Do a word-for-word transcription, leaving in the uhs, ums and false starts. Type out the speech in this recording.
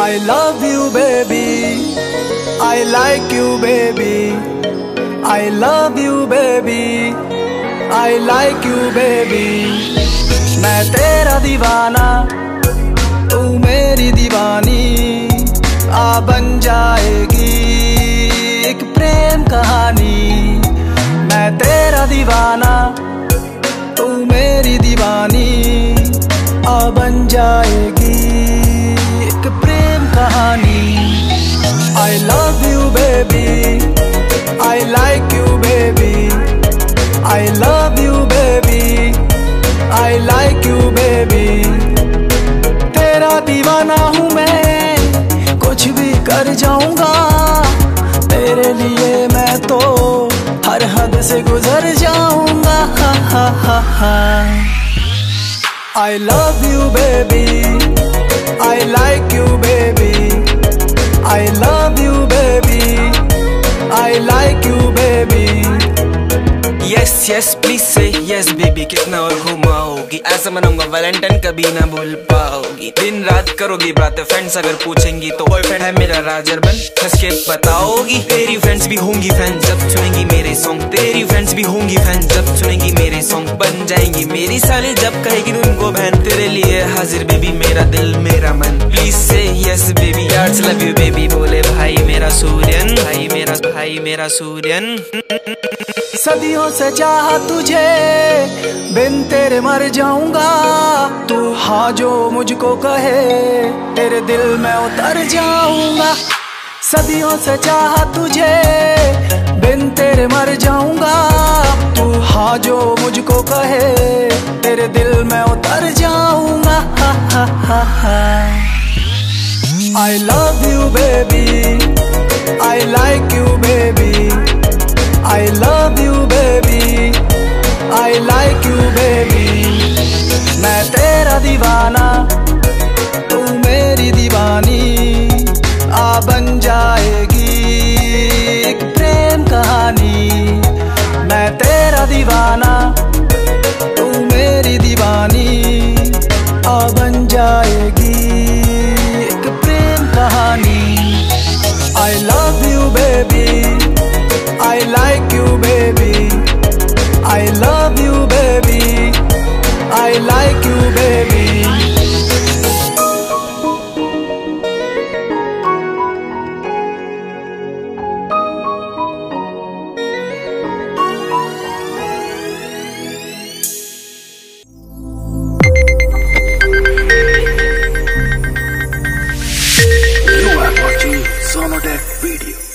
I love you baby, I like you baby, I love you baby, I like you baby। मैं तेरा दीवाना तू मेरी दीवानी, आ बन जाएगी एक प्रेम कहानी। मैं तेरा दीवाना तू मेरी दीवानी, आ बन जाएगी एक प्रेम कहानी। I love you baby, I like you baby, I love you baby, I like you baby। तेरा दीवाना हूँ मैं, कुछ भी कर जाऊंगा तेरे लिए। मैं तो हर हद से गुजर जाऊंगा। हा हा हा हा। I love you baby, I like you baby, I love you baby, I like you baby। Yes yes please say yes baby, कितना और घुमाओगी, ऐसा मनाऊंगा वैलेंटाइन कभी ना भूल पाओगी। दिन रात करोगी बातें, फ्रेंड्स अगर पूछेंगी तो बॉयफ्रेंड है मेरा राजर बन हंस के बताओगी। तेरी फ्रेंड्स भी होंगी फैन जब सुनेंगी मेरे सॉन्ग, तेरी फ्रेंड्स भी होंगी फैन जब सुनेंगी मेरे सॉन्ग। बन जाएंगी मेरी साली जब कहेगी तुमको बहन, तेरे लिए हाजिर बेबी मेरा दिल मेरा मन। प्लीज से यस बेबी, यार्स लव यू बेबी, बोले भाई मेरा सूर्यन, भाई मेरा भाई मेरा सूर्यन। सदियों से चाहा तुझे, बिन तेरे मर जाऊंगा। तू हाँ जो मुझको कहे, तेरे दिल में उतर जाऊंगा। सदियों से चाहा तुझे, बिन तेरे मर जाऊंगा। तू हाँ जो मुझको कहे, तेरे दिल में उतर जाऊंगा। हा हा हा हा। I love you baby, I like you baby, I love you baby, I like you baby। मैं तेरा दीवाना तू मेरी दीवानी, आ बन जाएगी एक प्रेम कहानी। मैं तेरा दीवाना तू मेरी दीवानी, आ बन जाएगी एक प्रेम कहानी। I love you baby, I like you baby, I love you baby, I like you baby। You are watching Sonotech video।